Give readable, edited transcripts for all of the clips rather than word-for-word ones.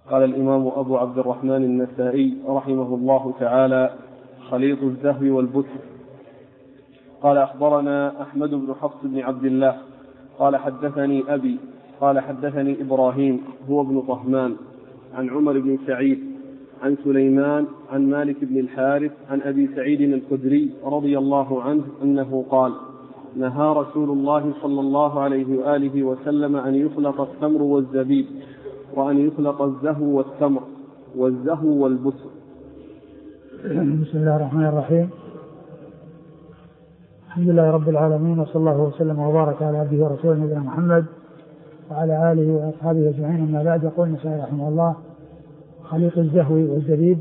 قال الإمام أبو عبد الرحمن النسائي رحمه الله تعالى: خليط الزهو والبسر. قال أخبرنا أحمد بن حفص بن عبد الله قال حدثني أبي قال حدثني إبراهيم هو ابن طهمان عن عمر بن سعيد عن سليمان عن مالك بن الحارث عن أبي سعيد الخدري رضي الله عنه أنه قال: نهى رسول الله صلى الله عليه وآله وسلم أن يخلط التمر والزبيب وأن يخلط الزهو والتمر والزهو والبسر. بسم الله الرحمن الرحيم. الحمد لله رب العالمين، وصلى الله وسلم وبارك على عبده ورسوله نبينا محمد وعلى آله وأصحابه أجمعين. أما بعد، يقول النسائي رحمه الله: خليط الزهو والزبيب.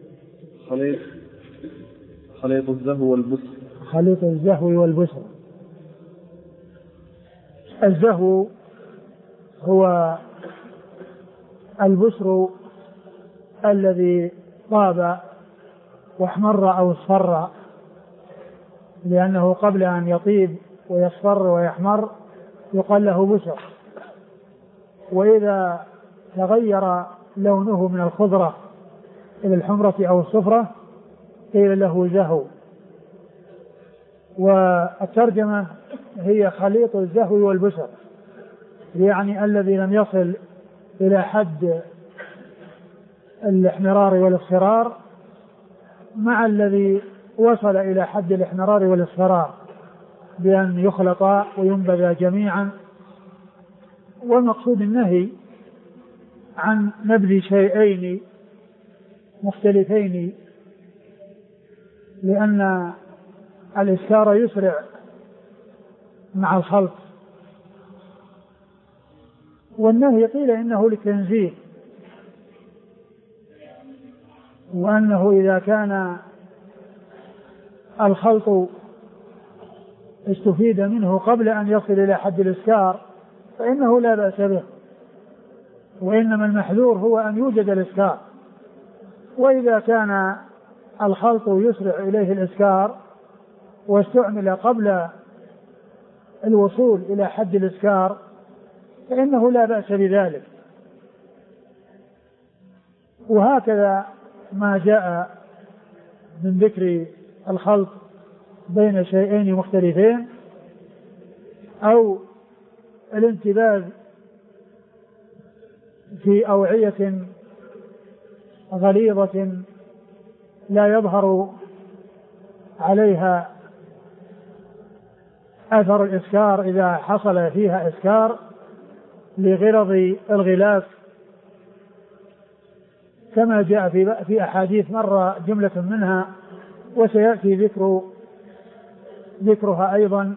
خليط الزهو والبسر. خليط الزهو والبسر. الزهو هو البسر الذي طاب واحمر أو اصفر، لأنه قبل أن يطيب ويصفر ويحمر يقال له بسر، وإذا تغير لونه من الخضرة إلى الحمرة أو الصفرة قيل له زهو. والترجمة هي خليط الزهو والبسر، يعني الذي لم يصل إلى حد الاحمرار والاصفرار مع الذي وصل إلى حد الاحمرار والاصفرار بأن يخلطا وينبذا جميعا. والمقصود النهي عن نبذ شيئين مختلفين، لأن الإسكار يسرع مع الخلط. والنهي قيل إنه للتنزيه، وأنه إذا كان الخلط استفيد منه قبل أن يصل إلى حد الإسكار فإنه لا بأس به، وإنما المحذور هو أن يوجد الإسكار. وإذا كان الخلط يسرع إليه الإسكار واستعمل قبل الوصول إلى حد الإسكار فإنه لا بأس بذلك. وهكذا ما جاء من ذكر الخلط بين شيئين مختلفين أو الانتباذ في أوعية غليظة لا يظهر عليها أثر الإسكار إذا حصل فيها إسكار لغرض الغلاف، كما جاء في أحاديث مر جملة منها وسيأتي ذكرها أيضا.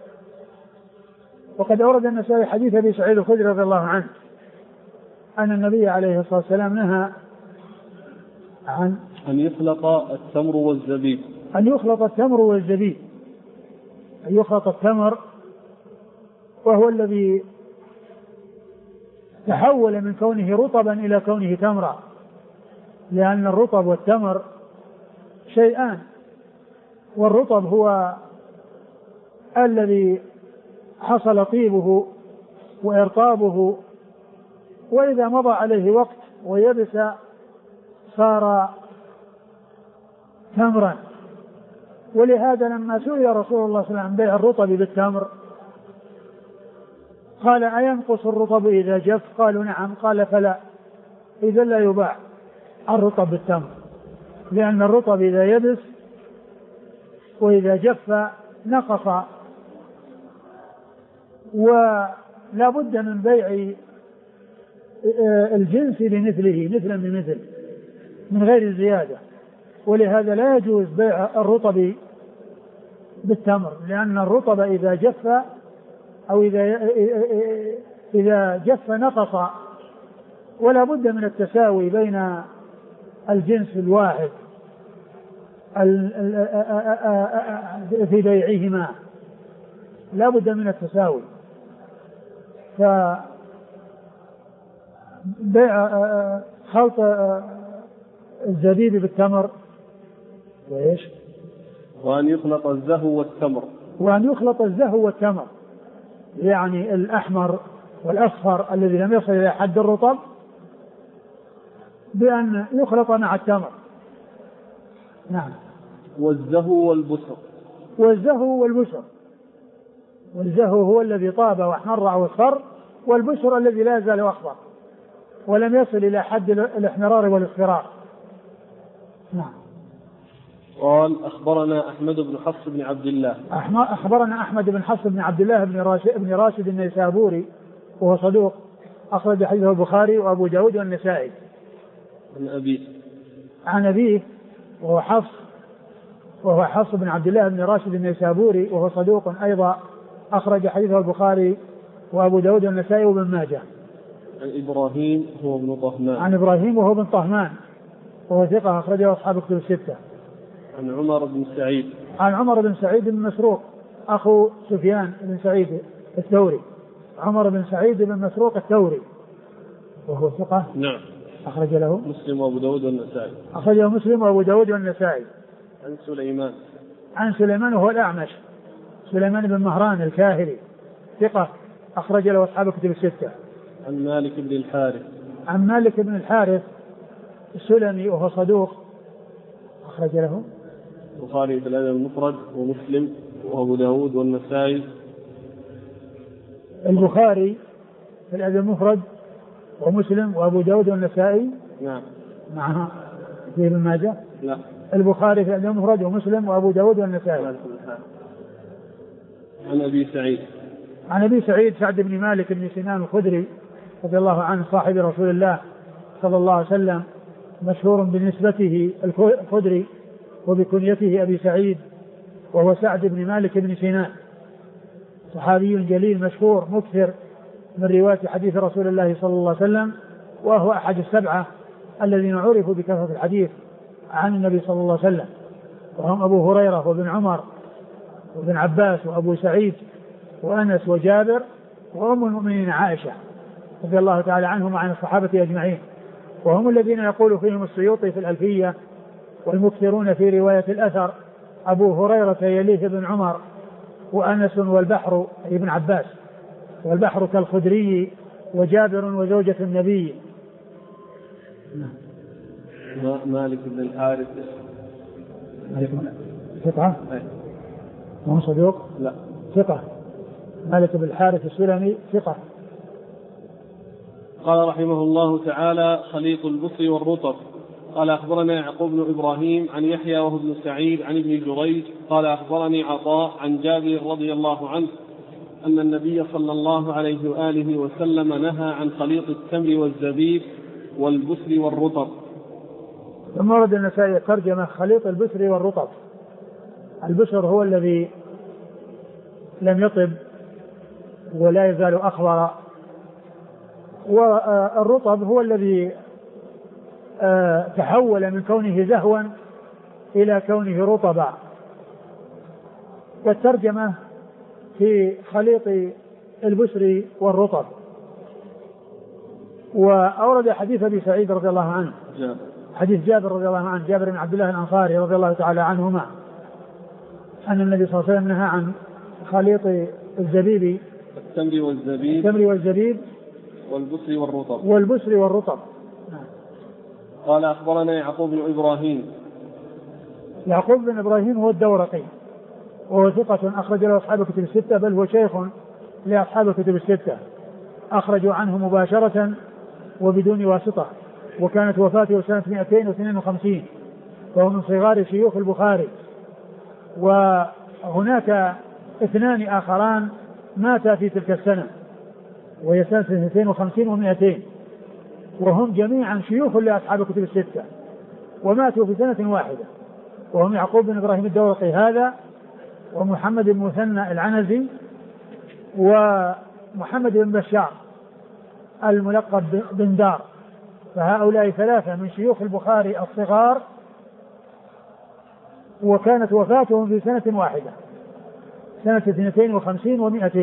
وقد أورد النسائي حديث أبي سعيد الخدري رضي الله عنه أن النبي عليه الصلاة والسلام نهى عن أن يخلط التمر والزبيب. أن يخلط التمر والزبيب، أن يخلط التمر وهو الذي تحول من كونه رطبا إلى كونه تمرا، لأن الرطب والتمر شيئان، والرطب هو الذي حصل طيبه وإرطابه، وإذا مضى عليه وقت ويبس صار تمرا. ولهذا لما سئل رسول الله صلى الله عليه وسلم عن بيع الرطب بالتمر قال: أينقص الرطب إذا جف؟ قالوا: نعم. قال: فلا، إذا لا يباع الرطب بالتمر، لأن الرطب إذا يبس وإذا جف نقص، ولا بد من بيع الجنس لمثله مثلا بمثل من غير زيادة. ولهذا لا يجوز بيع الرطب بالتمر، لأن الرطب إذا جف أو إذا جف نقص، ولا بد من التساوي بين الجنس الواحد في بيعهما، لا بد من التساوي. فبيع خلط الزبيب بالتمر وإيش؟ وأن يخلط الزهو والتمر. وأن يخلط الزهو والتمر، يعني الأحمر والأصفر الذي لم يصل إلى حد الرطب بأن يخلط مع التمر. نعم. والزهو والبسر. والزهو والبسر. والزهو هو الذي طاب واحمر أو اصفر، والبسر الذي لا يزال أخضر ولم يصل إلى حد الاحمرار والاصفرار. نعم. قال أخبرنا أحمد بن حفص بن عبد الله. أخبرنا أحمد بن حفص بن عبد الله بن راشد النيسابوري وهو صدوق أخرج حديثه البخاري وأبو داود والنسائي. عن أبيه وهو حفص بن عبد الله بن راشد النيسابوري وهو صدوق أيضا أخرج حديثه البخاري وأبو داود والنسائي وابن ماجه. عن إبراهيم هو ابن طهمان. عن إبراهيم وهو ابن طهمان وهو ثقة أخرجه أصحاب الكتب الستة. عن عمر بن سعيد. عن عمر بن سعيد بن مسروق أخو سفيان بن سعيد الثوري. عمر بن سعيد بن مسروق الثوري وهو ثقة. نعم. أخرج له مسلم وأبو داود والنسائي. أخرجه مسلم وأبو داود والنسائي. عن سليمان. عن سليمان وهو الأعمش سليمان بن مهران الكاهلي ثقة أخرج له أصحاب الكتب الستة. عن مالك بن الحارث. عن مالك بن الحارث السلمي وهو صدوق أخرج له البخاري في الأدب المفرد ومسلم وأبو داود والنسائي. البخاري في الأدب المفرد ومسلم وأبو داود والنسائي. نعم. معها في ابن ماجه. لا. البخاري في الأدب المفرد ومسلم وأبو داود والنسائي. عن أبي سعيد. عن أبي سعيد سعد بن مالك بن سنان الخدري رضي الله عنه صاحب رسول الله صلى الله عليه وسلم مشهور بنسبته الخدري وبكنيته أبي سعيد وهو سعد بن مالك بن سنان صحابي جليل مشهور مكثر من رواية حديث رسول الله صلى الله عليه وسلم وهو أحد السبعة الذين عرفوا بكثرة الحديث عن النبي صلى الله عليه وسلم وهم أبو هريرة وابن عمر وابن عباس وأبو سعيد وأنس وجابر وأم المؤمنين عائشة رضي الله تعالى عنهم وعن الصحابة أجمعين وهم الذين يقول فيهم السيوطي في الألفية والمكثرون في رواية الأثر أبو هريرة يليه بن عمر وأنس والبحر ابن عباس والبحر كالخدري وجابر وزوجة النبي. مالك بن الحارث ثقة مو صدوق؟ لا ثقة. مالك بن الحارث السلمي ثقة. قال رحمه الله تعالى خليط البصر والرطب. قال أخبرنا يعقوب بن إبراهيم عن يحيى وهو ابن سعيد عن ابن جريج قال أخبرني عطاء عن جابر رضي الله عنه أن النبي صلى الله عليه وآله وسلم نهى عن خليط التمر والزبيب والبسر والرطب. ثم ورد النسائي ترجمة خليط البسر والرطب. البسر هو الذي لم يطب ولا يزال أخضر والرطب هو الذي تحول من كونه زهوا إلى كونه رطبا. والترجمة في خليط البسر والرطب. وأورد حديث أبي سعيد رضي الله عنه حديث جابر رضي الله عنه جابر بن عبد الله الأنصاري رضي الله تعالى عنهما أن النبي صلى الله عليه وسلم نهى عن خليط الزبيب التمر والزبيب والبسر والرطب. قال أخبرنا يعقوب بن إبراهيم. يعقوب بن إبراهيم هو الدورقي وهو ثقة أخرج له أصحاب الكتب الستة بل هو شيخ لأصحاب الكتب الستة أخرجوا عنه مباشرة وبدون واسطة وكانت وفاته سنة 252 وهو من صغار شيوخ البخاري. وهناك اثنان آخران ماتا في تلك السنة وهي سنة 250 و200 وهم جميعا شيوخ لأصحاب الكتب الستة وماتوا في سنة واحدة وهم يعقوب بن إبراهيم الدورقي هذا ومحمد بن مثنى العنزي ومحمد بن بشار الملقب بن دار. فهؤلاء ثلاثة من شيوخ البخاري الصغار وكانت وفاتهم في سنة واحدة سنة 250 و200.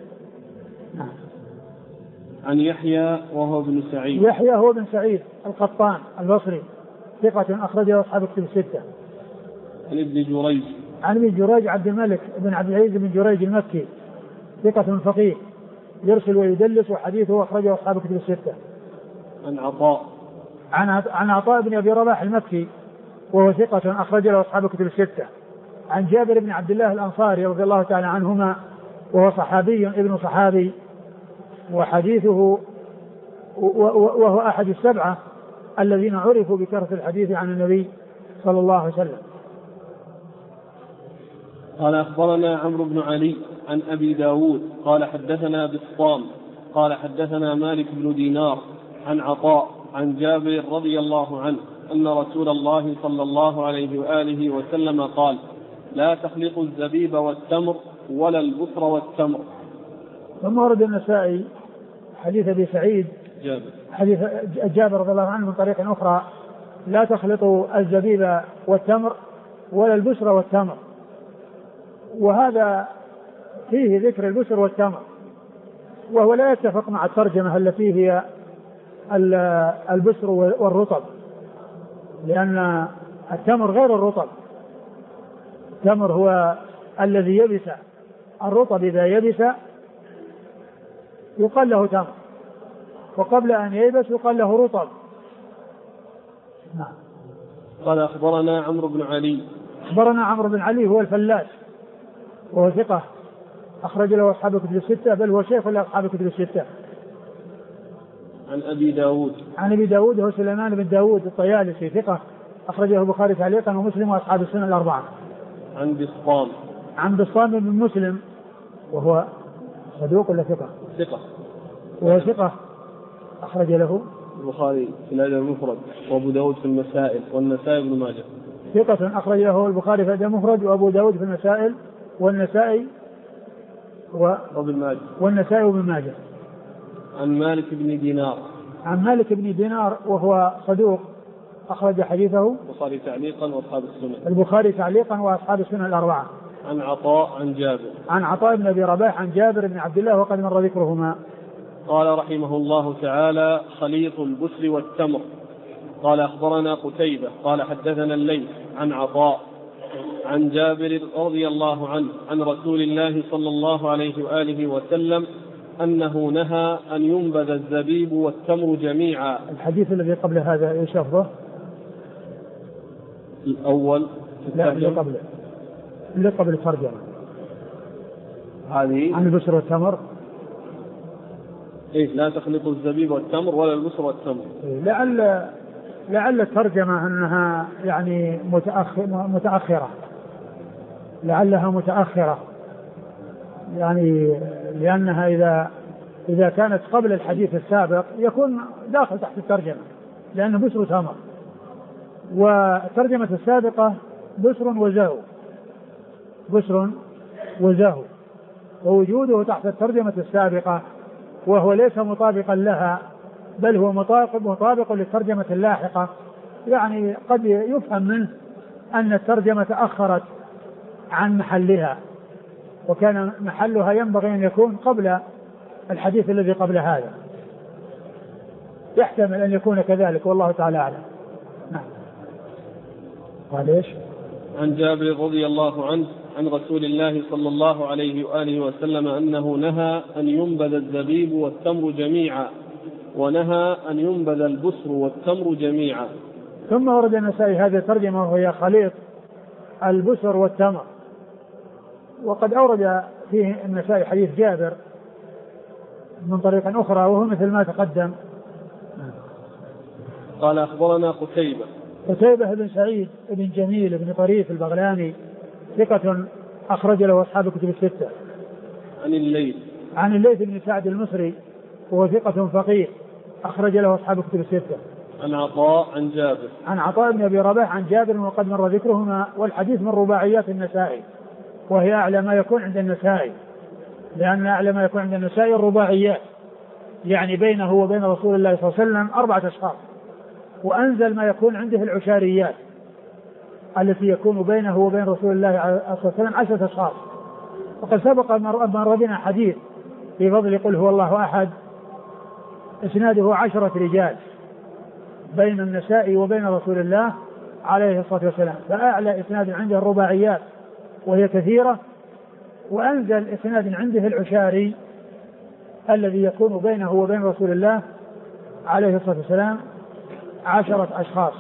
عن يحيى وهو ابن سعيد. يحيى هو ابن سعيد القطان البصري ثقة أخرجه أصحاب الكتب الستة. عن ابن جريج. عن ابن جريج عبد الملك بن عبد العزيز بن جريج المكي ثقة فقيه يرسل ويدلس وحديثه أخرجه أصحاب الكتب الستة. عن عطاء. عن عطاء بن أبي رباح المكي وهو ثقة أخرج له أصحاب الكتب الستة. عن جابر بن عبد الله الأنصاري رضي الله تعالى عنهما وهو صحابي ابن صحابي وحديثه وهو أحد السبعة الذين عرفوا بكثرة الحديث عن النبي صلى الله عليه وسلم. قال أخبرنا عمرو بن علي عن أبي داود قال حدثنا بسطام قال حدثنا مالك بن دينار عن عطاء عن جابر رضي الله عنه أن رسول الله صلى الله عليه وآله وسلم قال لا تخلطوا الزبيب والتمر ولا البصر والتمر. ثم ورد النسائي حديث أبي سعيد حديث جابر رضي الله عنه من طريق أخرى لا تخلطوا الزبيب والتمر ولا البصر والتمر، وهذا فيه ذكر البصر والتمر وهو لا يتفق مع الترجمة التي هي البصر والرطب، لأن التمر غير الرطب. التمر هو الذي يبس، الرطب إذا يبس يقال له تمر، وقبل أن ييبس يقال له رطب. نعم. قال أخبرنا عمرو بن علي. أخبرنا عمرو بن علي هو الفلاس وهو ثقة أخرج له أصحاب الكتب الستة، بل هو شيخ لأصحاب الكتب الستة. عن أبي داود. عن أبي داود هو سليمان بن داود الطيالسي ثقة أخرجه البخاري تعليقا ومسلم وأصحاب السنن الأربعة. عن بسطام. عن بسطام بن مسلم وهو صدوق ولا ثقة؟ ثقة. وهو ثقة أخرج له البخاري في الأدب المفرد وأبو داود في المسائل والنسائي بن ماجه. ثقة أخرج له البخاري في الأدب المفرد وأبو داود في المسائل والنسائي والنسائي وابن ماجه. عن مالك بن دينار. عن مالك بن دينار وهو صدوق أخرج حديثه البخاري تعليقا وأصحاب السنن. البخاري تعليقا وأصحاب السنن الأربعة. عن عطاء عن جابر. عن عطاء بن أبي رباح عن جابر بن عبد الله وقد مر ذكرهما. قال رحمه الله تعالى خليط البصر والتمر. قال أخبرنا قتيبة قال حدثنا الليث عن عطاء عن جابر رضي الله عنه عن رسول الله صلى الله عليه وآله وسلم أنه نهى أن ينبذ الزبيب والتمر جميعا. الحديث الذي قبل هذا ايش لفظه؟ الأول لا اللي قبل الترجمة هذه عن البصر والتمر. إيه لا تخلطوا الزبيب والتمر ولا البصر والتمر. لعل الترجمة أنها يعني متأخرة، لعلها متأخرة يعني، لأنها إذا كانت قبل الحديث السابق يكون داخل تحت الترجمة لأنه بصر وتمر، والترجمة السابقة بصر وزهو، ووجوده تحت الترجمة السابقة وهو ليس مطابقا لها بل هو مطابق للترجمة اللاحقة، يعني قد يفهم منه أن الترجمة تأخرت عن محلها وكان محلها ينبغي أن يكون قبل الحديث الذي قبل هذا، يحتمل أن يكون كذلك والله تعالى أعلم. نعم. قال إيش؟ عن جابر رضي الله عنه عن رسول الله صلى الله عليه وآله وسلم أنه نهى أن ينبذ الزبيب والتمر جميعا ونهى أن ينبذ البصر والتمر جميعا. ثم ورد النسائي هذه الترجمة وهي خليط البصر والتمر، وقد أورد فيه النسائي حديث جابر من طريق أخرى وهو مثل ما تقدم. قال أخبرنا قتيبة بن سعيد بن جميل بن طريف البغلاني ثقة أخرج له أصحاب الكتب الستة. عن الليث بن سعد المصري وهو ثقة فقيه أخرج له أصحاب الكتب الستة. عن عطاء بن أبي رباح عن جابر وقد مر ذكرهما، والحديث من رباعيات النسائي وهي أعلى ما يكون عند النسائي، لأن أعلى ما يكون عند النسائي الرباعيات، يعني بينه وبين رسول الله صلى الله عليه وسلم 4 أشخاص، وأنزل ما يكون عنده العشاريات التي يكون بينه وبين رسول الله صلى الله عليه وسلم 10 أشخاص. وقد سبق مر بنا حديث في فضل قل هو الله أحد إسناده 10 رجال بين النساء وبين رسول الله عليه الصلاة والسلام، فأعلى إسناد عنده الرباعيات وهي كثيرة، وأنزل إسناد عنده العشاري الذي يكون بينه وبين رسول الله عليه الصلاة والسلام 10 أشخاص.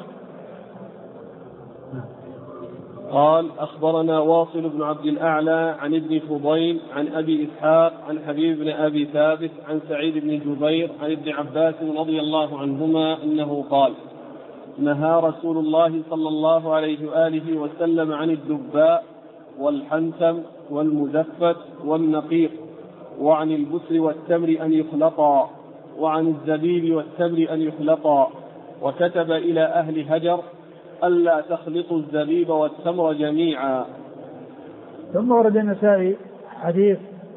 قال أخبرنا واصل بن عبد الأعلى عن ابن فضيل عن أبي إسحاق عن حبيب بن أبي ثابت عن سعيد بن جبير عن ابن عباس رضي الله عنهما أنه قال نهى رسول الله صلى الله عليه وآله وسلم عن الدباء والحنتم والمزفت والنقيق وعن البسر والتمر أن يخلطا وعن الزبيب والتمر أن يخلطا وكتب إلى أهل هجر ألا تخلطوا الزبيب والتمر جميعا. ثم ورد النسائي حديث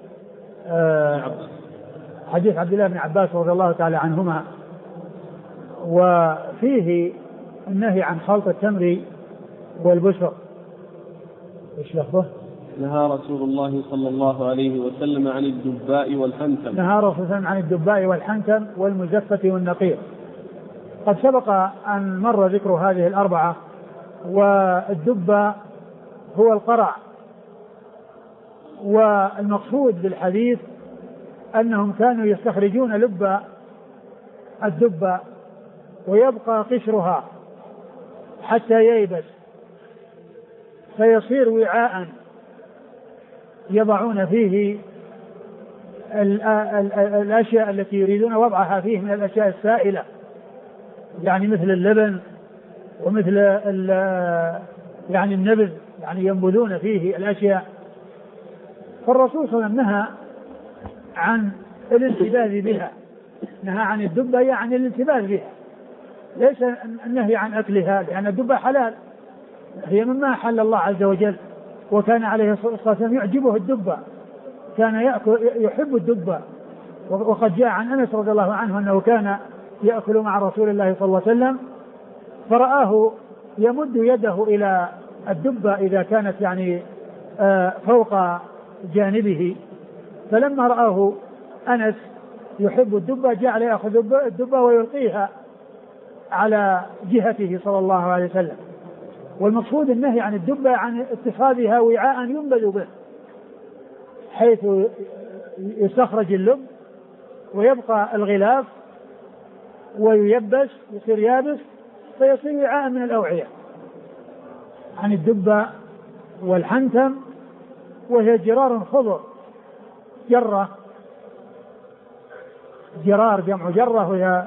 عبد الله بن عباس رضي الله تعالى عنهما، وفيه النهي عن خلط التمر والبسر. ايش لفظه؟ نهى رسول الله صلى الله عليه وسلم عن الدباء والحنتم. نهى رسول الله عن الدباء والحنتم والمزفة والنقير. قد سبق أن مر ذكر هذه الأربعة. والدباء هو القرع، والمقصود بالحديث أنهم كانوا يستخرجون لب الدباء ويبقى قشرها حتى ييبس فيصير وعاء يضعون فيه الأشياء التي يريدون وضعها فيه من الأشياء السائلة، يعني مثل اللبن ومثل يعني النبذ، يعني ينبذون فيه الأشياء. فالرسول صلى الله عليه وسلم نهى عن الانتباذ بها، نهى عن الدبة يعني الانتباذ بها، ليس النهي عن أكلها، لأن الدبة حلال، هي مما أحل الله عز وجل. وكان عليه الصلاة والسلام يعجبه الدبة، كان يحب الدبة. وقد جاء عن أنس رضي الله عنه أنه كان يأكل مع رسول الله صلى الله عليه وسلم، فرآه يمد يده إلى الدبة إذا كانت يعني فوق جانبه، فلما رآه أنس يحب الدبة جعل يأخذ الدبة ويلقيها على جهته صلى الله عليه وسلم. والمقصود النهي عن الدبة عن اتخاذها وعاء ينبذ به، حيث يستخرج اللب ويبقى الغلاف وييبس يصير يابس فيصير وعاء من الأوعية. عن الدبة والحنتم وهي جرار خضر، جرار جمع جرة، وهي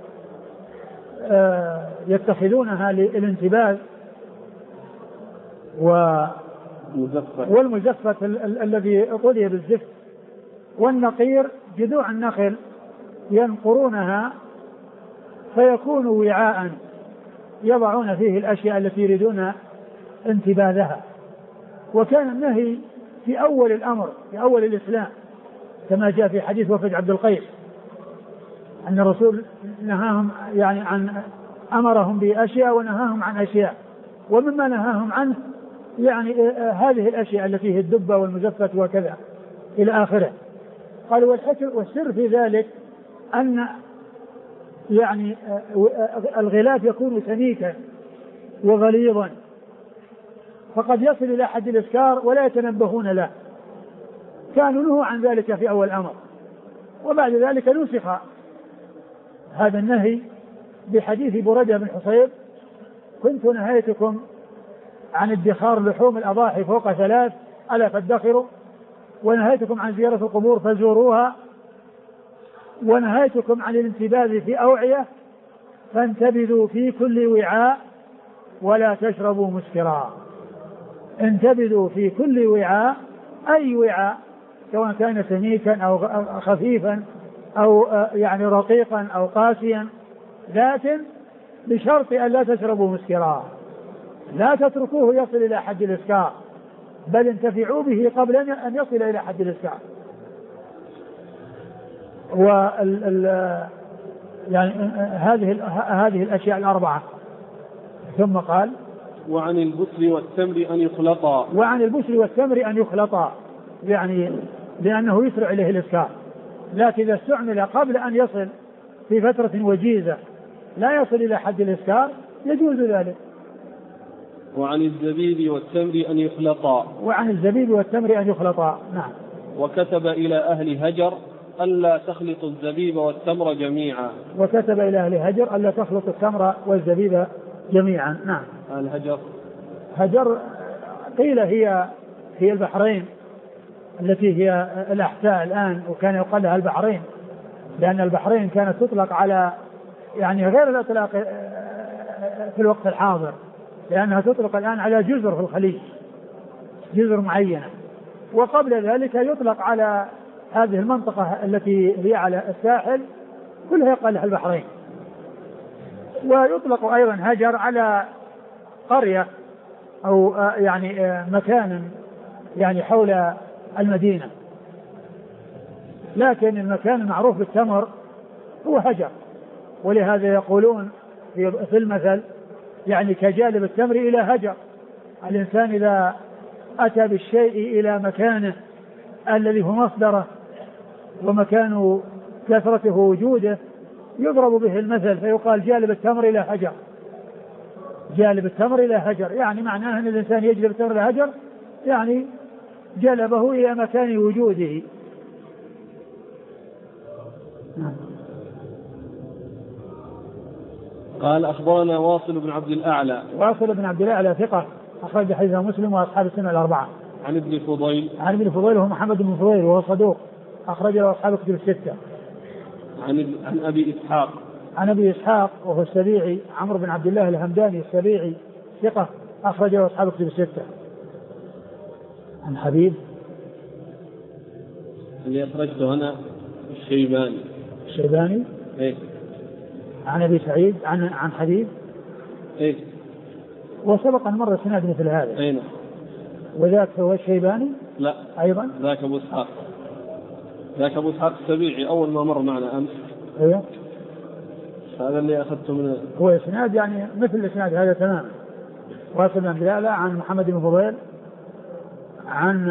يتخذونها للانتباذ. والمزفت الذي قضي بالزفت. والنقير جذوع النخل ينقرونها فيكون وعاء يضعون فيه الأشياء التي يريدون انتباذها. وكان النهي في أول الأمر، في أول الإسلام، كما جاء في حديث وفد عبد القيس أن الرسول نهاهم يعني أمرهم بأشياء ونهاهم عن أشياء، ومما نهاهم عنه يعني هذه الأشياء التي هي الدبة والمزفت وكذا إلى آخره. قالوا والسر في ذلك أن يعني الغلاف يكون سميكا وغليظا، فقد يصل إلى حد الإسكار ولا يتنبهون له. كانوا نهوا عن ذلك في أول الأمر، وبعد ذلك نسخ هذا النهي بحديث بريدة بن حصيب: كنت نهيتكم عن ادخار لحوم الأضاحي فوق 3 ألا فادخروا، ونهيتكم عن زيارة القبور فزوروها، ونهيتكم عن الانتباذ في أوعية فانتبذوا في كل وعاء ولا تشربوا مسكرا. انتبذوا في كل وعاء، أي وعاء، سواء كان سميكا أو خفيفا أو يعني رقيقا أو قاسيا، لكن بشرط أن لا تشربوا مسكرا، لا تتركوه يصل إلى حد الإسكار، بل انتفعوا به قبل أن يصل إلى حد الإسكار. يعني هذه الأشياء الأربعة. ثم قال: وعن البسر والتمر أن يخلطا. وعن البسر والتمر أن يخلطا، يعني لأنه يسرع إليه الإسكار، لكن إذا استعمل قبل أن يصل في فترة وجيزة لا يصل إلى حد الإسكار يجوز ذلك. وعن الزبيب والتمر أن يخلطا. وعن الزبيب والتمر أن يخلطا. نعم. وكتب إلى أهل هجر ألا تخلط الزبيب والتمر جميعا. وكتب إلى أهل هجر ألا تخلط التمر والزبيب جميعا. نعم. الهجر هجر قيل هي البحرين التي هي الأحساء الآن، وكان يقال لها البحرين لأن البحرين كانت تطلق على يعني غير الإطلاق في الوقت الحاضر، لأنها تطلق الآن على جزر في الخليج، جزر معينة، وقبل ذلك يطلق على هذه المنطقة التي هي على الساحل كلها يقال لها البحرين. ويطلق أيضا هجر على قرية أو يعني مكان يعني حول المدينة، لكن المكان المعروف بالتمر هو هجر، ولهذا يقولون في المثل يعني كجالب التمر إلى هجر. الإنسان إذا أتى بالشيء إلى مكانه الذي هو مصدره ومكان كثرته وجوده يضرب به المثل فيقال جالب التمر إلى هجر، جالب التمر إلى هجر، يعني معناه أن الإنسان يجلب التمر إلى هجر يعني جلبه إلى مكان وجوده. قال أخبرنا واصل بن عبد الأعلى. واصل بن عبد الأعلى ثقة أخرج حديثه مسلم وأصحاب السنة الأربعة. عن ابن فضيل. عن ابن فضيل وهو محمد بن فضيل وهو صدوق أخرج له أصحاب الكتب الستة. عن أبي إسحاق. عن أبي إسحاق وهو السبيعي عمرو بن عبد الله الهمداني السبيعي ثقة أخرج له أصحاب الكتب الستة. عن حبيب اللي أخرجته هنا الشيباني إيه؟ عن أبي سعيد عن حبيب إيه؟ وسبق أن مر سناد مثل هذا. أين؟ وذاك هو الشيباني؟ لا أيضا ذاك أبو إسحاق. ذاك أبو إسحاق السبيعي أول ما مر معنا أمس. أيوه هذا اللي أخذته من هو إسناد يعني مثل الإسناد هذا تماما. واصل بن عبد الأعلى عن محمد بن فضيل عن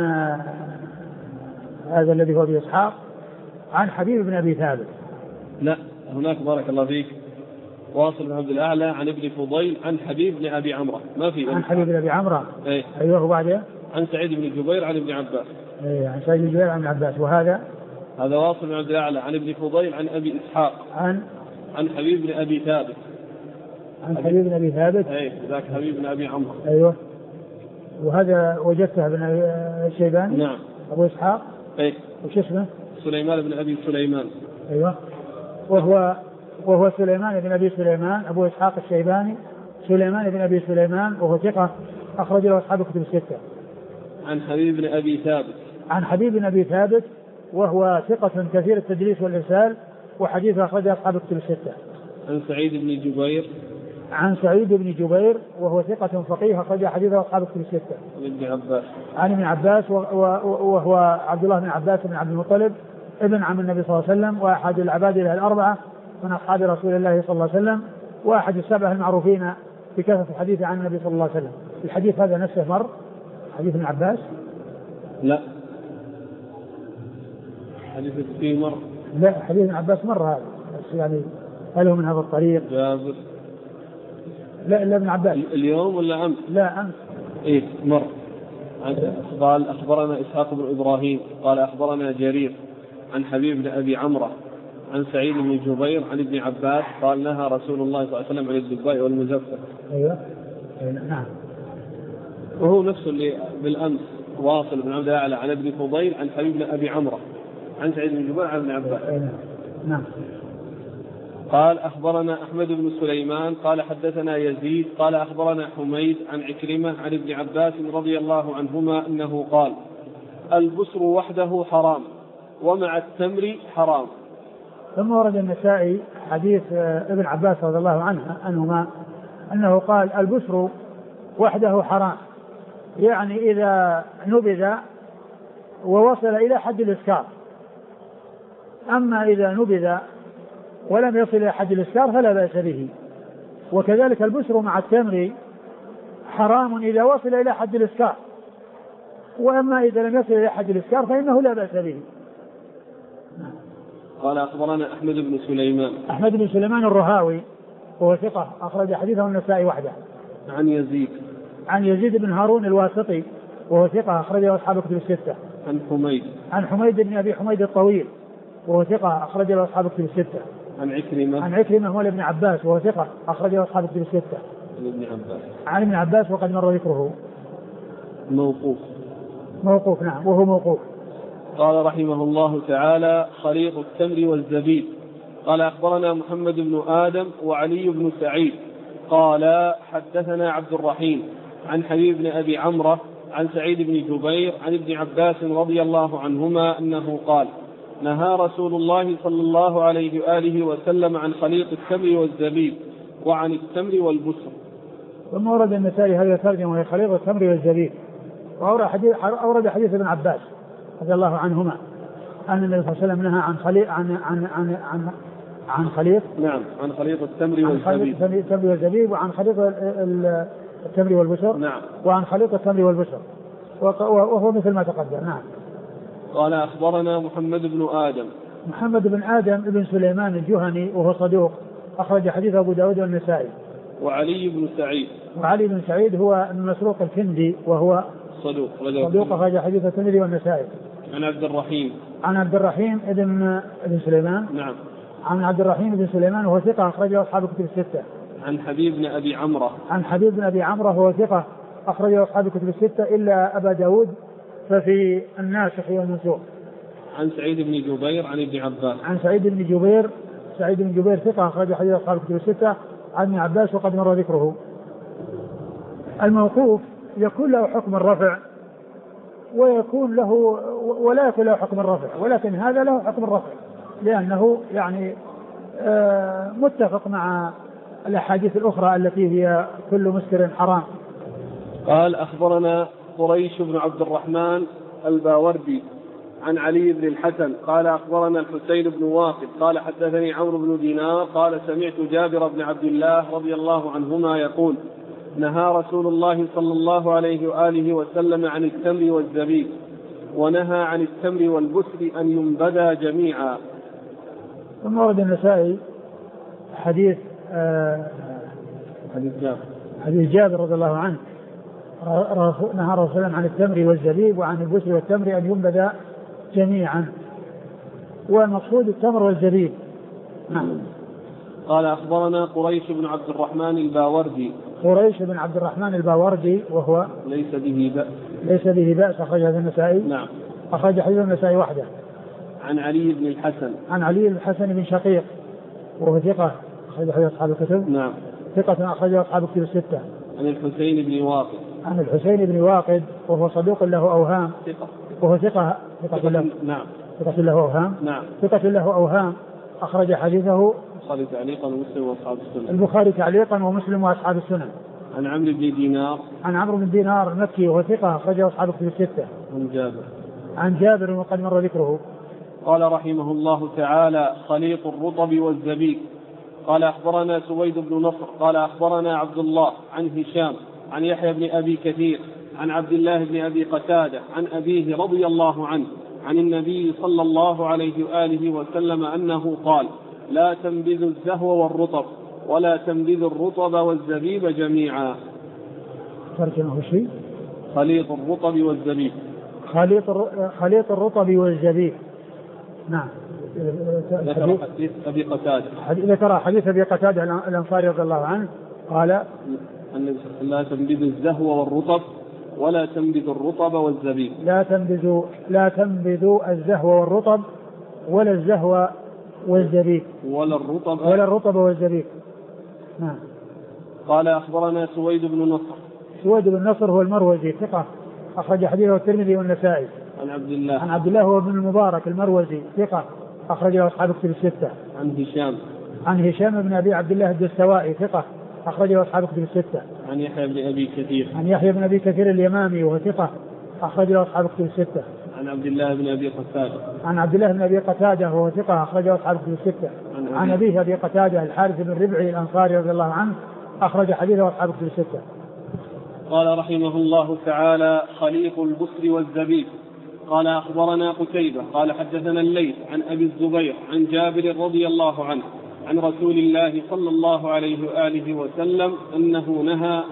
هذا الذي هو أبي إسحاق عن حبيب بن أبي ثابت. لا هناك بارك الله فيك واصل بن عبد الأعلى عن ابن فضيل عن حبيب بن أبي عمرو ما في عن حبيب بن أبي عمرو. أيه. أيوه وبعدها عن سعيد بن جبير عن ابن عباس. أيه عن سعيد بن جبير عن ابن عباس. وهذا واصل بن عبد الأعلى عن ابن فضيل عن أبي إسحاق عن حبيب بن أبي ثابت. عن حبيب بن أبي ثابت. أيه ذاك حبيب بن أبي عمرو. أيوه وهذا وجدته بن الشيباني. نعم. أبو إسحاق. أيه. وش اسمه؟ سليمان بن أبي سليمان. أيوه وهو سليمان بن أبي سليمان أبو إسحاق الشيباني سليمان بن أبي سليمان وهو ثقة أخرج له أصحاب الكتب الستة. عن حبيب بن أبي ثابت. عن حبيب بن أبي ثابت وهو ثقة كثير التدليس والإرسال وحديثه أخرج أصحاب الكتب الستة. عن سعيد بن جبير. عن سعيد بن جبير وهو ثقة فقيه أخرج حديثه أصحاب الكتب الستة. عن ابن عباس. عن ابن عباس وهو عبد الله بن عباس بن عبد المطلب ابن عم النبي صلى الله عليه وسلم وأحد العباد الأربعة من أصحاب رسول الله صلى الله عليه وسلم وأحد السبعة المعروفين بكثرة الحديث عن النبي صلى الله عليه وسلم. الحديث هذا نفسه مر حديث ابن عباس؟ لا حديث فيه مر. لا حديث ابن عباس مر هذا بس يعني هل هو من هذا الطريق؟ جابر. لا ابن عباس. اليوم ولا أمس؟ لا أمس. إيه مر. قال أخبرنا إسحاق بن إبراهيم قال أخبرنا جرير عن حبيب بن أبي عمرو عن سعيد بن جبير عن ابن عباس قال نهى رسول الله صلى الله عليه وسلم عن الدباء والمزفر. أيوة نعم. وهو نفسه اللي بالأمس واصل بن عبد الأعلى عن ابن فضيل عن حبيب بن أبي عمرو عن سعيد بن جبير عن ابن عباس. نعم. قال أخبرنا أحمد بن سليمان قال حدثنا يزيد قال أخبرنا حميد عن عكرمة عن ابن عباس رضي الله عنهما أنه قال البسر وحده حرام ومع التمر حرام. ثم ورد النسائي حديث ابن عباس رضي الله عنهما أنه قال البسر وحده حرام، يعني إذا نبذ ووصل إلى حد الإسكار، أما إذا نبذ ولم يصل إلى حد الإسكار فلا بأس به. وكذلك البسر مع التمر حرام إذا وصل إلى حد الإسكار، وأما إذا لم يصل إلى حد الإسكار فإنه لا بأس به. قال أخبرنا أحمد بن سليمان. أحمد بن سليمان الرهاوي وهو ثقة أخرج حديثه النسائي وحده. عن يزيد بن هارون الواسطي وهو ثقة أخرجه أصحاب الكتب الستة. عن حميد بن أبي حميد الطويل وهو ثقة أخرج له أصحاب الكتب الستة. عن عكرمة مولى ابن عباس وهو ثقة أخرج له أصحاب الكتب الستة. عن ابن عباس وقد مر ذكره. موقوف نعم وهو موقوف. قال رحمه الله تعالى: خليط التمر والزبيب. قال أخبرنا محمد بن آدم وعلي بن سعيد قال حدثنا عبد الرحيم عن حبيب بن أبي عمرة عن سعيد بن جبير عن ابن عباس رضي الله عنهما أنه قال: نهى رسول الله صلى الله عليه وآله وسلم عن خليط التمر والزبيب وعن التمر والبسر. ثم ورد النسائي هذا الترجمة وهي خليط التمر والزبيب، وأورد حديث ابن عباس رضي الله عنهما أن النبي صلى الله عليه وسلم نهى عن خليط عن خليط نعم عن خليط التمر والزبيب وعن خليط التمر والبسر نعم وعن خليط التمر والبسر وهو مثل ما تقدم. نعم. قال أخبرنا محمد بن آدم ابن سليمان الجهني وهو صدوق أخرج حديث أبو داود والنسائي. وعلي بن سعيد هو من مسروق الكندي وهو صدوق أخرج حديث الترمذي والنسائي. عن عبد الرحيم ابن سليمان نعم عن عبد الرحيم بن سليمان وهو ثقة أخرجه أصحاب الكتب الستة. عن حبيب بن أبي عمرة وهو ثقة أخرجه أصحاب الكتب الستة إلا أبا داود ففي الناسخ والمنسوخ. عن سعيد بن جبير عن ابن عباس. سعيد بن جبير ثقة أخرج حديث أصحاب الكتب الستة عن ابن عباس وقد مر ذكره. الموقوف يكون له حكم الرفع ويكون له ولا يكون له حكم الرفع، ولكن هذا له حكم الرفع لأنه يعني متفق مع الأحاديث الأخرى التي هي كل مسكر حرام. قال أخبرنا قريش بن عبد الرحمن الباوردي عن علي بن الحسن قال أخبرنا الحسين بن واقد قال حدثني عمرو بن دينار قال سمعت جابر بن عبد الله رضي الله عنهما يقول: نهى رسول الله صلى الله عليه وآله وسلم عن التمر والزبيب ونهى عن التمر والبسر أن ينبدا جميعا. ثم ورد النسائي حديث جابر رضي الله عنه نهى رسول الله عن التمر والزبيب وعن البسر والتمر أن ينبدا جميعا، والمقصود التمر والزبيب. قال أخبرنا قريش بن عبد الرحمن الباوردي وهو ليس به بأس أخرج هذا النسائي. نعم أخرج حديث النسائي وحده. عن علي بن الحسن بن شقيق وهو ثقة أخرج حديث أصحاب الكتب. نعم ثقة أخرج أصحاب الكتب الستة. عن الحسين بن واقد وهو صدوق له أوهام وهو ثقة له. نعم ثقة له أوهام. نعم ثقة له أوهام أخرج حديثه البخاري تعليقا ومسلم وأصحاب السنن. عن عمرو بن دينار المكي وهو ثقة أخرجه أصحاب الكتب الستة. عن جابر وقد مر ذكره. قال رحمه الله تعالى: خليط الرطب والزبيب. قال أخبرنا سويد بن نصر قال أخبرنا عبد الله عن هشام عن يحيى بن أبي كثير عن عبد الله بن أبي قتادة عن أبيه رضي الله عنه عن النبي صلى الله عليه وآله وسلم أنه قال: لا تنبذوا الزهو والرطب ولا تنبذوا الرطب والزبيب جميعا. ترجمه شيء؟ خليط الرطب والزبيب. خليط الرطب والزبيب. نعم. ذكر حديث أبي قتادة. ذكر حديث أبي قتادة الأنصاري رضي الله عنه قال: لا تنبذوا الزهو والرطب ولا تنبذوا الرطب والزبيب. لا تنبذوا الزهو والرطب ولا الزهو والزبيب ولا الرطب والزبيب. نعم. قال أخبرنا سويد بن نصر هو المروزي ثقة أخرج حديثه الترمذي والنسائي. عن عبد الله هو ابن المبارك المروزي ثقة أخرجه أصحاب الكتب الستة. عن هشام بن أبي عبد الله الدستوائي ثقة أخرجه أصحاب الكتب الستة. عن يحيى بن أبي كثير اليمامي وهو ثقة أخرجه أصحاب الكتب الستة. عن عبد الله بن أبي قتادة وهو ثقة أخرجه أصحاب الكتب الستة. عن أبيه أبي قتادة الحارث بن ربعي الأنصاري رضي الله عنه أخرج حديثه أصحاب الكتب الستة. قال رحمه الله تعالى: خليط البسر والزبيب. قال أخبرنا قتيبة قال حدثنا الليث عن أبي الزبير عن جابر رضي الله عنه عن رسول الله صلى الله عليه وآله وسلم أنه نهى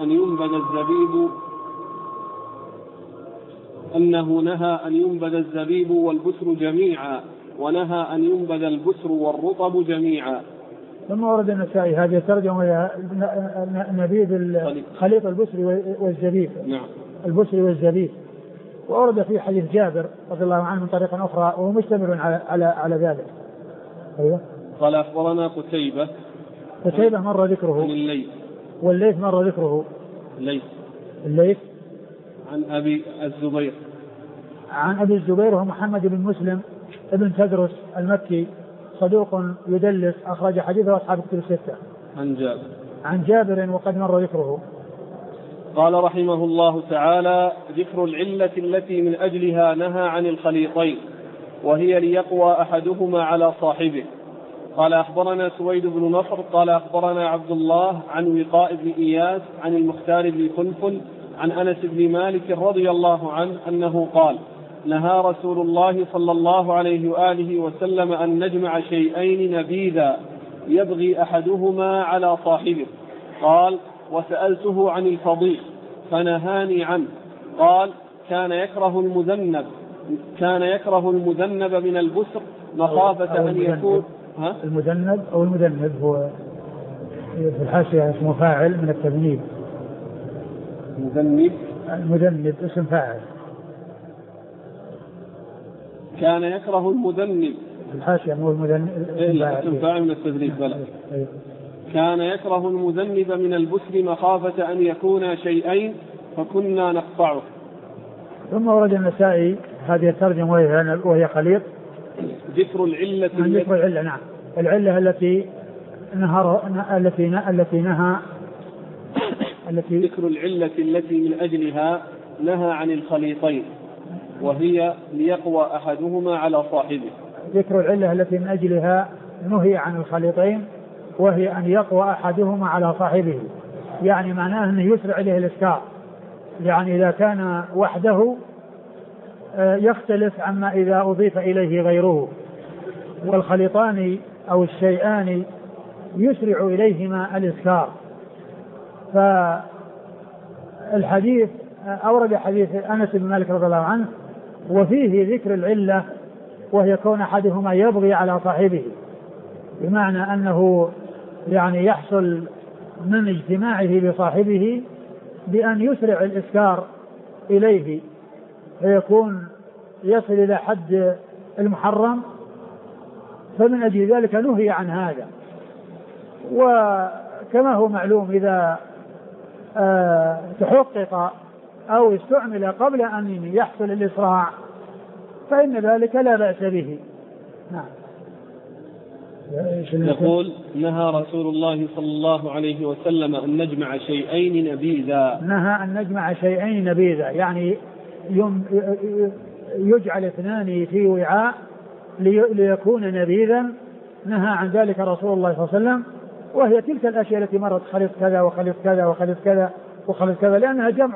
أن ينبذ الزبيب والبسر جميعا ونهى أن ينبذ البسر والرطب جميعا. ثم ورد النسائي هذه الترجمة نبيذ خليط البسر والزبيب. نعم. البسر والزبيب. وورد في حديث جابر رضي الله عنه من طريق أخرى وهو مشتمل على ذلك. أيوه. قال أخبرنا قتيبة مر ذكره. الليث. والليث مر ذكره. الليث عن أبي الزبير. عن أبي الزبير وهو محمد بن مسلم ابن تدرس المكي صدوق يدلس أخرج حديثه أصحاب الكتب الستة. عن جابر وقد مر ذكره. قال رحمه الله تعالى: ذكر العلة التي من أجلها نهى عن الخليطين وهي ليقوى أحدهما على صاحبه. قال أخبرنا سويد بن نصر قال أخبرنا عبد الله عن وقاء بن إياس عن المختار بن خلفل عن أنس بن مالك رضي الله عنه أنه قال: نهى رسول الله صلى الله عليه وآله وسلم أن نجمع شيئين نبيذا يبغي أحدهما على صاحبه. قال: وسألته عن الفضيخ فنهاني عنه. قال: كان يكره المذنب من البسر مخافة أن يكون المذنب أو المذنب هو في الحاشية اسمه فاعل من التذنيب. المذنب اسم فاعل. كان يكره المذنب في الحاشية مو المذنب اسم فاعل من التذنيب. كان يكره المذنب من البسر مخافة أن يكون شيئين فكنا نقطعه. ثم ورد النسائي هذه الترجمة وهي خليط. ذكر العلة. نعم. العلة ذكر العلة التي من أجلها نهى عن الخليطين وهي ليقوى أحدهما على صاحبه. ذكر العلة التي من أجلها نهي عن الخليطين وهي أن يقوى أحدهما على صاحبه، يعني معناه أنه يسرع إليه الإسكار، يعني إذا كان وحده يختلف عما إذا أضيف إليه غيره، والخليطان أو الشيئان يسرع إليهما الإسكار. فالحديث أورد حديث أنس بن مالك رضي الله عنه وفيه ذكر العلة وهي كون أحدهما يبغي على صاحبه، بمعنى أنه يعني يحصل من اجتماعه بصاحبه بأن يسرع الإسكار إليه فيكون يصل إلى حد المحرم، فمن أجل ذلك نهي عن هذا. وكما هو معلوم إذا تحقق أو استعمل قبل أن يحصل الإسراع فإن ذلك لا بأس به. نعم. يقول: نهى رسول الله صلى الله عليه وسلم أن نجمع شيئين نبيذا. نهى أن نجمع شيئين نبيذا، يعني يجعل اثنان في وعاء ليكون نبيذا. نهى عن ذلك رسول الله صلى الله عليه وسلم، وهي تلك الأشياء التي مرت خلط كذا وخلط كذا وخلط كذا وخلط كذا، لأنها جمع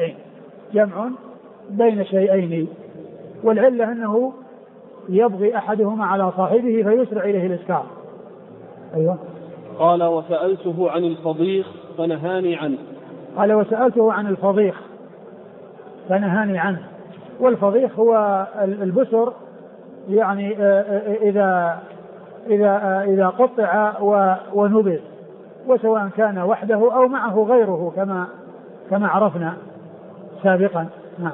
بين شيئين، والعلة أنه يبغي أحدهما على صاحبه فيسرع إليه الإسكار. أيوة. قال: وسألته عن الفضيخ فنهاني عنه. قال: وسألته عن الفضيخ فنهاني عنه. والفضيخ هو البسر، يعني إذا قطع ونبذ، وسواء كان وحده أو معه غيره كما عرفنا سابقا. نعم.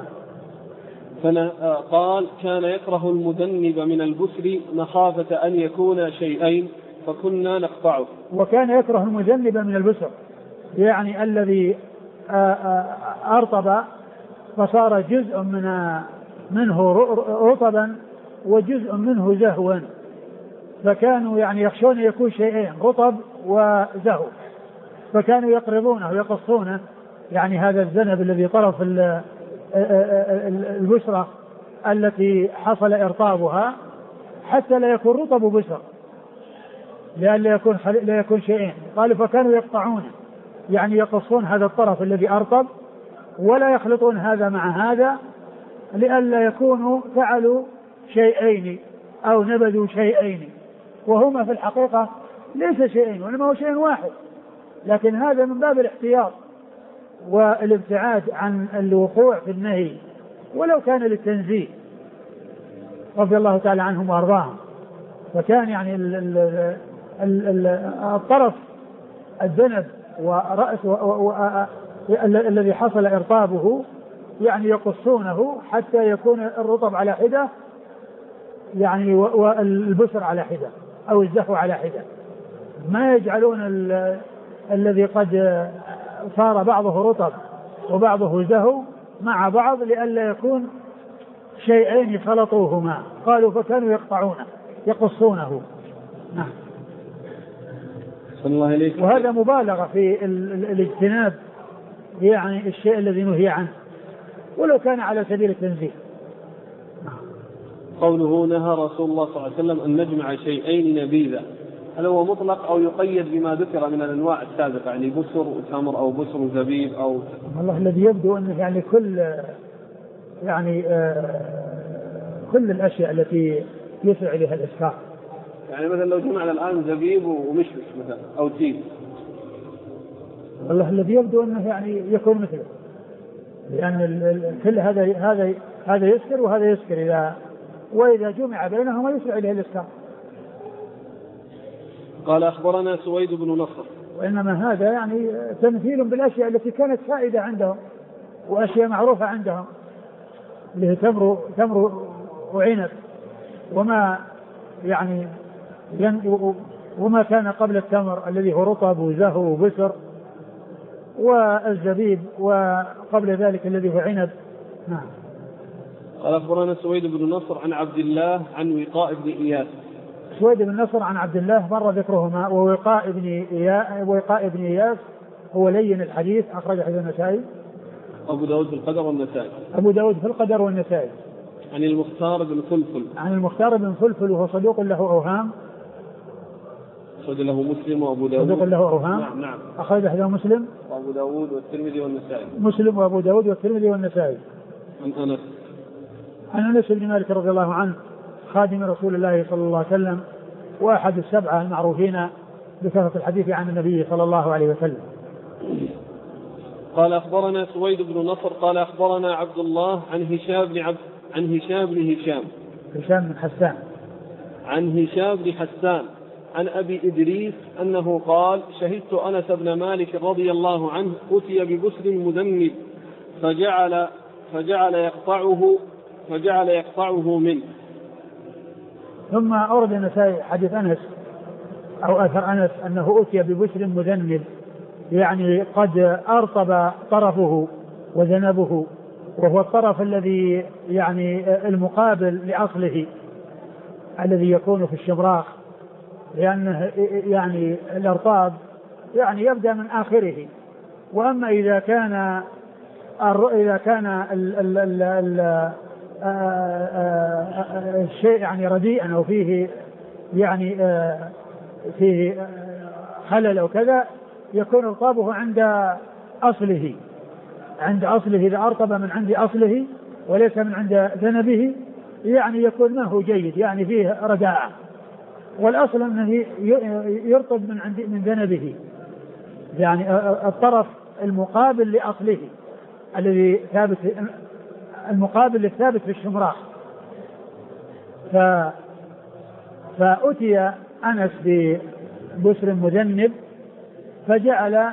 قال: كان يكره المذنب من البسر مخافة أن يكون شيئين فكنا نقطعه. وكان يكره المذنب من البسر، يعني الذي أرطب فصار جزء منه رطبا وجزء منه زهوا، فكانوا يعني يخشون يكون شيئين رطب وزهو، فكانوا يقرضونه ويقصونه، يعني هذا الذنب الذي طرف البشرة التي حصل إرطابها حتى لا يكون رطب بشر، لأن لا يكون شيئين. قالوا فكانوا يقطعونه، يعني يقصون هذا الطرف الذي أرطب ولا يخلطون هذا مع هذا، لئلا يكونوا فعلوا شيئين أو نبذوا شيئين، وهما في الحقيقة ليس شيئين وإنما هو شيء واحد، لكن هذا من باب الاحتياط والابتعاد عن الوقوع في النهي ولو كان للتنزيه. رضي الله تعالى عنهم وأرضاهم. فكان يعني الطرف الذنب ورأس الذي حصل إرطابه يعني يقصونه حتى يكون الرطب على حدة يعني والبسر على حدة أو الزهو على حدة، ما يجعلون الذي قد صار بعضه رطب وبعضه زهو مع بعض لئلا يكون شيئين خلطوهما. قالوا فكانوا يقطعونه يقصونه. نعم. الله إليك. وهذا مبالغة في الاجتناب يعني الشيء الذي نهي عنه ولو كان على سبيل التنزيه. قوله نهى رسول الله صلى الله عليه وسلم أن نجمع شيئين نبيذا، هل هو مطلق أو يقيد بما ذكر من الأنواع السابقة يعني بسر وتمر أو بسر وزبيب أو؟ والله الذي يبدو أنه يعني كل الأشياء التي يسرع إليها الإسكار. يعني مثلا لو جمعنا الآن زبيب ومشمش مثلا أو تين. والله الذي يبدو أنه يعني يكون مثله، لأن كل هذا يسكر وهذا يسكر وإذا جمع بينهما يسرع إليه الإسكار. قال أخبرنا سويد بن نصر. وإنما هذا يعني تمثيل بالأشياء التي كانت فائدة عندهم وأشياء معروفة عندهم اللي هي تمر وعنب وما يعني وما كان قبل التمر الذي هو رطب وزهو وبسر، والزبيب وقبل ذلك الذي هو عنب. نعم. قال أخبرنا سويد بن نصر عن عبد الله عن وقاء بن إياس. سويد بن نصر عن عبد الله مر ذكرهما. ووقاء بن إياس هو لين الحديث أخرج حديث النسائي أبو داود في القدر والنسائي. أبو داود في القدر والنسائي. عن المختار بن فلفل. عن المختار بن فلفل وهو صدوق له أوهام. أخرج له مسلم وأبو داود. صدوق له أوهام. نعم نعم. أخرج له مسلم وأبو داود والترمذي والنسائي. مسلم وأبو داود والترمذي والنسائي. عن أنس بن مالك رضي الله عنه خادم رسول الله صلى الله عليه وسلم وأحد السبعة المعروفين بكثرة الحديث عن النبي صلى الله عليه وسلم. قال أخبرنا سويد بن نصر قال أخبرنا عبد الله عن هشام بن حسان عن أبي إدريس أنه قال شهدت أنس بن مالك رضي الله عنه أتي ببسر مذنب فجعل يقطعه منه. ثم أورد النسائي حديث أنس أو أثر أنس أنه أتي ببسر مذنب يعني قد أرطب طرفه وذنبه، وهو الطرف الذي يعني المقابل لأصله الذي يكون في الشبراخ، لأنه يعني الأرطاب يعني يبدأ من آخره. وأما إذا كان الشيء يعني رديئا أو فيه يعني فيه خلل أو كذا يكون إرطابه عند أصله إذا أرطب من عند أصله وليس من عند ذنبه يعني يكون ما هو جيد يعني فيه رداءة. والأصل أنه يرطب من ذنبه يعني الطرف المقابل لأصله الذي ثابت المقابل للثابت في الشمراخ. فأتي أنس ببسر مذنب فجعل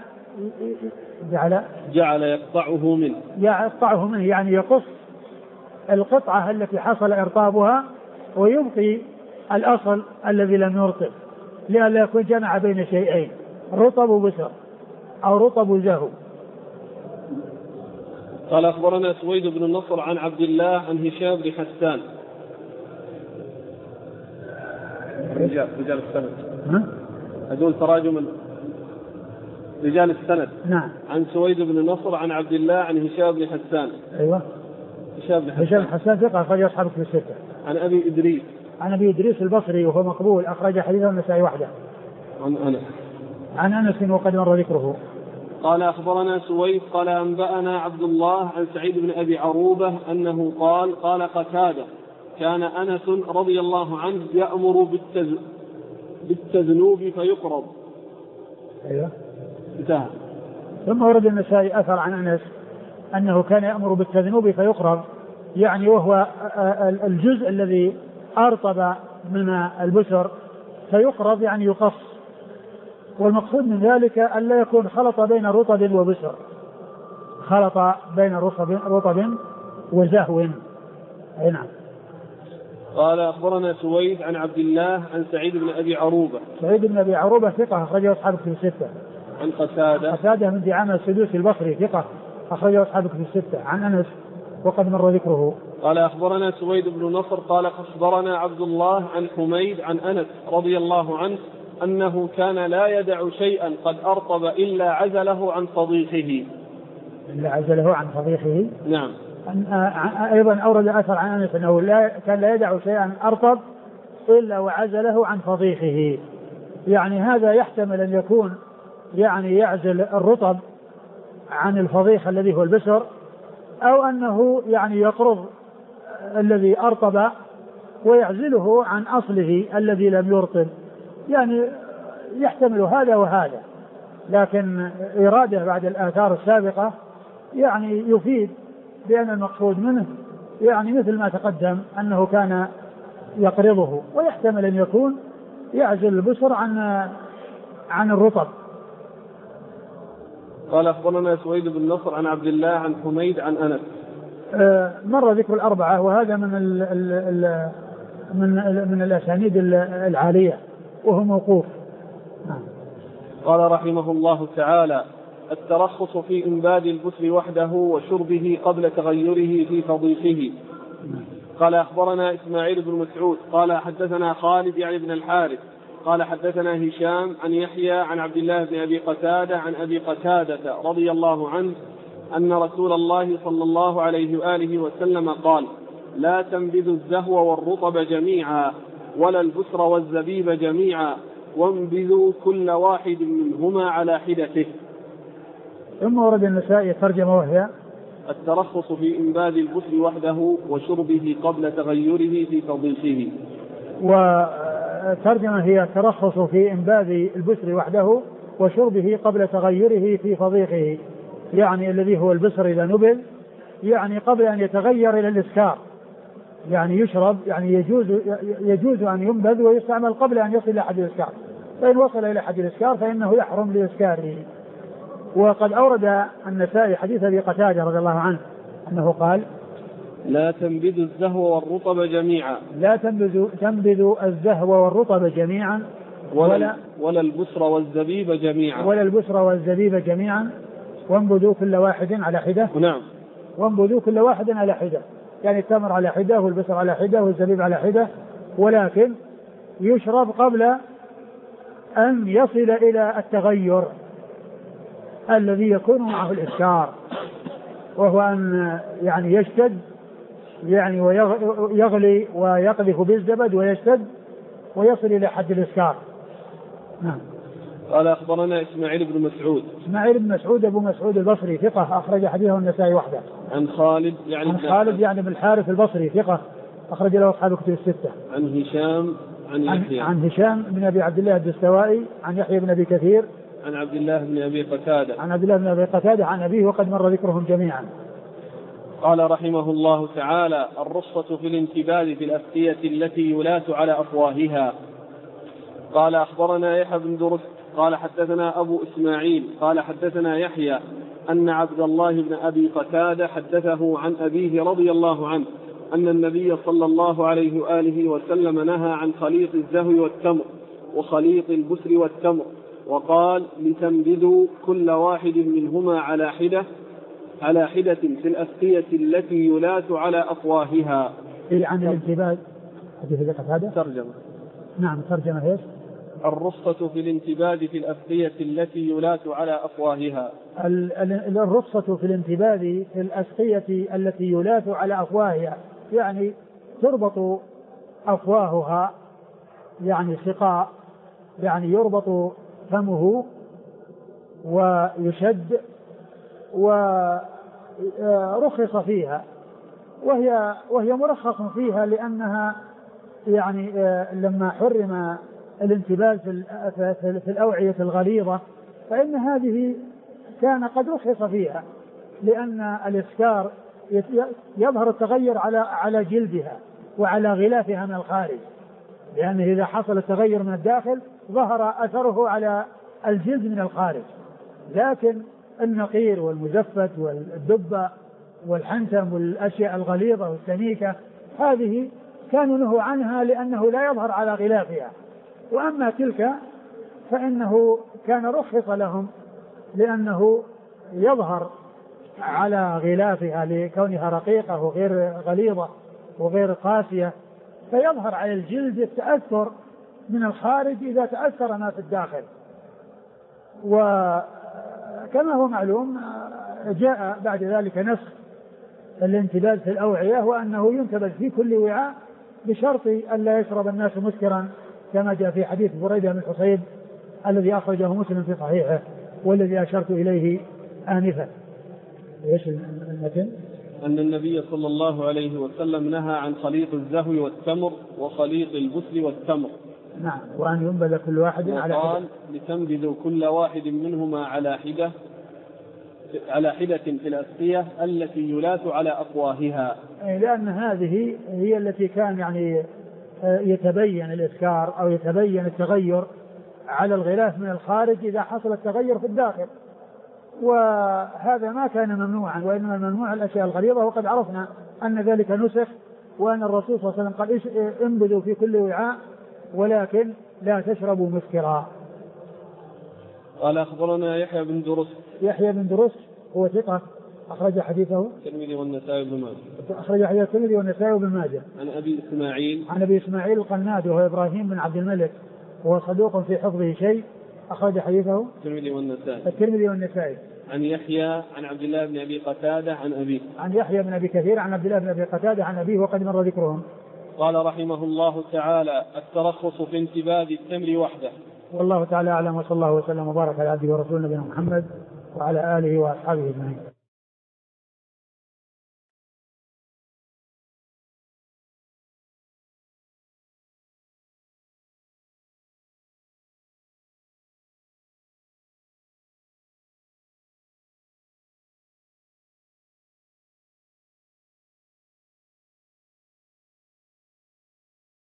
يقطعه منه يعني يقص القطعة التي حصل إرطابها ويبقي الأصل الذي لم يرطب لئلا يكون جمع بين شيئين رطب وبسر أو رطب وزهو. قال أخبرنا سويد بن النصر عن عبد الله عن هشام بن حسان رجال السند هذول تراجم رجال السند. نعم. عن سويد بن النصر عن عبد الله عن هشام بن حسان. أيوة. هشام بن حسان ثقة أخرج أصحابه في الستة. عن أبي إدريس البصري وهو مقبول أخرج حديثه النسائي وحده. عن أنس وقد مر ذكره. قال أخبرنا سويد قال أنبأنا عبد الله عن سعيد بن أبي عروبة أنه قال قتادة كان أنس رضي الله عنه يأمر بالتذنوب فيقرض. أيوة. انتهى. ثم ورد النسائي أثر عن أنس أنه كان يأمر بالتذنوب فيقرض يعني وهو الجزء الذي أرطب من البسر فيقرض يعني يقص، والمقصود من ذلك أن لا يكون خلط بين رطب وبسر، خلط بين رطب وزهو. أي نعم. قال أخبرنا سويد عن عبد الله عن سعيد بن أبي عروبة. سعيد بن أبي عروبة ثقة أخرجه أصحاب كتب الستة. عن قتادة من دعامة السدوسي البصري ثقة أخرجه أصحاب كتب الستة. عن أنس وقد مر ذكره. قال أخبرنا سويد بن نصر قال أخبرنا عبد الله عن حميد عن أنس رضي الله عنه أنه كان لا يدع شيئا قد أرطب إلا عزله عن فضيحه. إلا عزله عن فضيحه. نعم. أيضا أورد أثر عن أنس أنه كان لا يدع شيئا أرطب إلا وعزله عن فضيحه. يعني هذا يحتمل أن يكون يعني يعزل الرطب عن الفضيح الذي هو البسر، أو أنه يعني يقرض الذي أرطب ويعزله عن أصله الذي لم يرطب، يعني يحتمل هذا وهذا، لكن إرادة بعد الآثار السابقة يعني يفيد بأن المقصود منه يعني مثل ما تقدم أنه كان يقرضه، ويحتمل أن يكون يعزل البسر عن الرطب. قال أخبرنا سويد بن نصر عن عبد الله عن حميد عن أنس. مر ذكر الأربعة، وهذا من الأسانيد العالية وهو موقوف. قال رحمه الله تعالى: الترخص في إنباد البسر وحده وشربه قبل تغيره في فضيحه. قال أخبرنا إسماعيل بن مسعود قال حدثنا خالد يعني بن الحارث قال حدثنا هشام عن يحيى عن عبد الله بن أبي قتادة عن أبي قتادة رضي الله عنه أن رسول الله صلى الله عليه وآله وسلم قال: لا تنبذوا الزهو والرطب جميعا ولا البسر والزبيب جميعا وانبذوا كل واحد منهما على حدته. ثم ورد النسائي ترجمة وهي: الترخص في إنباد البسر وحده وشربه قبل تغيره في فضيحه. وترجمة هي: الترخص في إنباد البسر وحده وشربه قبل تغيره في فضيحه، يعني الذي هو البسر إذا نبذ يعني قبل أن يتغير إلى الإسكار، يعني يشرب، يعني يجوز أن ينبذ ويستعمل قبل أن يصل إلى حد الإسكار، فإن وصل إلى حد الإسكار فإنه يحرم لإسكاره. وقد أورد النسائي حديث أبي قتادة رضي الله عنه أنه قال: لا تنبذوا الزهو والرطب جميعا. لا تنبذوا الزهو والرطب جميعا ولا البسر والزبيب جميعا. ولا البسر والزبيب جميعا وانبذوا كل واحد على حدة. نعم. وانبذوا كل واحد على حدة، يعني التمر على حدة والبسر على حدة والزبيب على حدة، ولكن يشرب قبل أن يصل إلى التغير الذي يكون معه الإسكار، وهو أن يعني يشتد يعني ويغلي ويقذف بالزبد ويشتد ويصل إلى حد الإسكار. نعم. قال أخبرنا إسماعيل بن مسعود. إسماعيل بن مسعود أبو مسعود البصري ثقة أخرج حديثه النسائي وحده. عن خالد يعني بن الحارث البصري ثقة أخرج له أصحاب كتب الستة. عن هشام عن يحيى عن هشام بن أبي عبد الله الدستوائي عن يحيى بن أبي كثير عن عبد الله بن أبي قتادة عن أبيه وقد مر ذكرهم جميعا. قال رحمه الله تعالى: الرخصة في الانتباد في الأسقية التي يلات على أفواهها. قال أخبرنا يحيى بن درس قال حدثنا أبو إسماعيل قال حدثنا يحيى أن عبد الله بن أبي قتادة حدثه عن أبيه رضي الله عنه أن النبي صلى الله عليه وآله وسلم نهى عن خليط الزهو والتمر وخليط البسر والتمر، وقال: لتنبذوا كل واحد منهما على حدة في الأسقية التي يلات على أفواهها. عن الانتباد حديث قتادة ترجمة. نعم ترجمة ايش؟ الرخصة في الانتباد في الأسقية التي يلات على أفواهها. الرخصة في الانتباد في الأسقية التي يلات على أفواهها، يعني تربط أفواهها، يعني سقاء، يعني يربط فمه ويشد، ورخص فيها، وهي مرخص فيها لأنها يعني لما حرم الانتباد في الأوعية الغليظة فإن هذه كان قد رخص فيها، لأن الإسكار يظهر التغير على جلدها، وعلى غلافها من الخارج، لأنه إذا حصل التغير من الداخل ظهر أثره على الجلد من الخارج. لكن النقير والمزفت والدبة والحنتم والأشياء الغليظة والسميكة هذه كانوا نهوا عنها لأنه لا يظهر على غلافها. وأما تلك فإنه كان رخص لهم لأنه يظهر على غلافها لكونها رقيقة وغير غليظة وغير قاسية، فيظهر على الجلد التأثر من الخارج إذا تأثر ما في الداخل. وكما هو معلوم جاء بعد ذلك نسخ الانتباذ في الأوعية، وأنه ينتبذ في كل وعاء بشرط أن لا يشرب الناس مسكرا، كما جاء في حديث بريدة بن الحصيب الذي أخرجه مسلم في صحيحه والذي أشرت إليه آنفا. ايش المتن؟ أن النبي صلى الله عليه وسلم نهى عن خليط الزهو والتمر وخليط البسل والتمر. نعم، وأن ينبذ كل واحد على حدة. وقال لتنبذوا كل واحد منهما على حدة في الأسقية التي يلاس على أفواهها، لأن هذه هي التي كان يعني يتبين الإسكار أو يتبين التغير على الغلاف من الخارج إذا حصل التغير في الداخل، وهذا ما كان ممنوعا، وإنما الممنوع الأشياء الغليظة. وقد عرفنا أن ذلك نسخ، وأن الرسول صلى الله عليه وسلم قال انبذوا في كل وعاء ولكن لا تشربوا مسكرا. قال أخبرنا يحيى بن درست. يحيى بن درست هو ثقة أخرج حديثه الترمذي والنسائي بن ماجه. أخرج حديث الترمذي والنسائي بن ماجه. عن أبي إسماعيل. عن أبي إسماعيل القناد وهو إبراهيم بن عبد الملك، وهو صدوق في حفظه شيء، أخرج حديثه الترمذي والنسائي. عن يحيى عن عبد الله بن أبي قتادة عن أبيه. عن يحيى بن أبي كثير عن عبد الله بن أبي قتادة عن أبيه، وقد مر ذكرهم. قال رحمه الله تعالى: الترخص في انتباذ التمر وحده. والله تعالى أعلم، وصلى الله وسلم وبارك على عبده ورسوله نبينا محمد وعلى آله وأصحابه أجمعين.